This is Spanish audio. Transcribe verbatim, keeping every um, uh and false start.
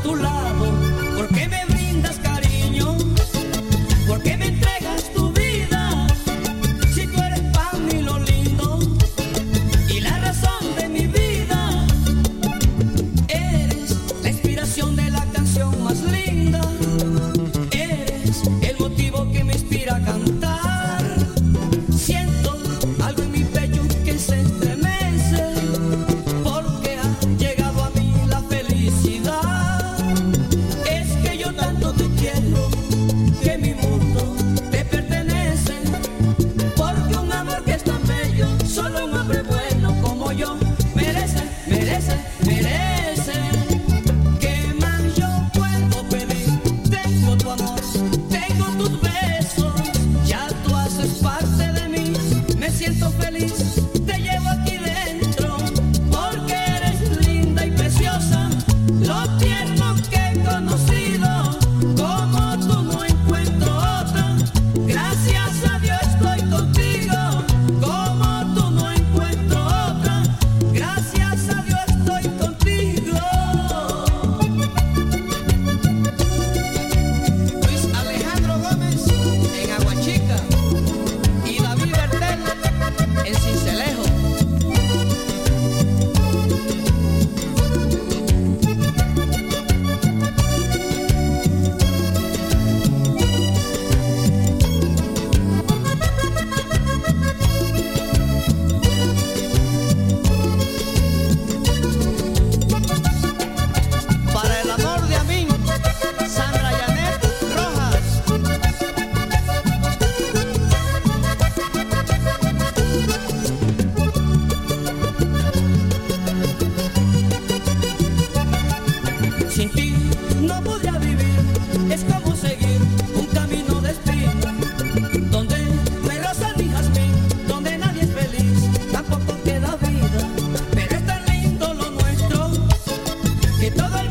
tu lado, porque me brindas cariño, porque me entregas tu vida, si tú eres para mí lo lindo y la razón de mi vida, eres la inspiración de la canción más linda, eres el motivo que me inspira a cantar, siento algo en mi pecho que se estremece, porque ha llegado a mí la felicidad, es que yo tanto te quiero, que mi mundo te pertenece, porque un amor que es tan bello, solo un hombre bueno como yo, merece, merece, merece, ¿qué más yo puedo pedir? Tengo tu amor, tengo tus besos, ya tú haces parte de mí, me siento feliz, te llevo aquí dentro, porque eres linda y preciosa, lo tierno que he conocido, como tú no encuentro otra, gracias a Dios estoy contigo, como tú no encuentro otra, gracias a Dios estoy contigo. Luis Alejandro Gómez en Aguachica y David Bertel en Sincelejo. Para el amor de Amin, Sandra Janet Rojas. Sin ti no podría vivir, es como seguir un camino de espina, donde no hay rosa ni jazmín, donde nadie es feliz, tampoco queda vida, pero es tan lindo lo nuestro, que todo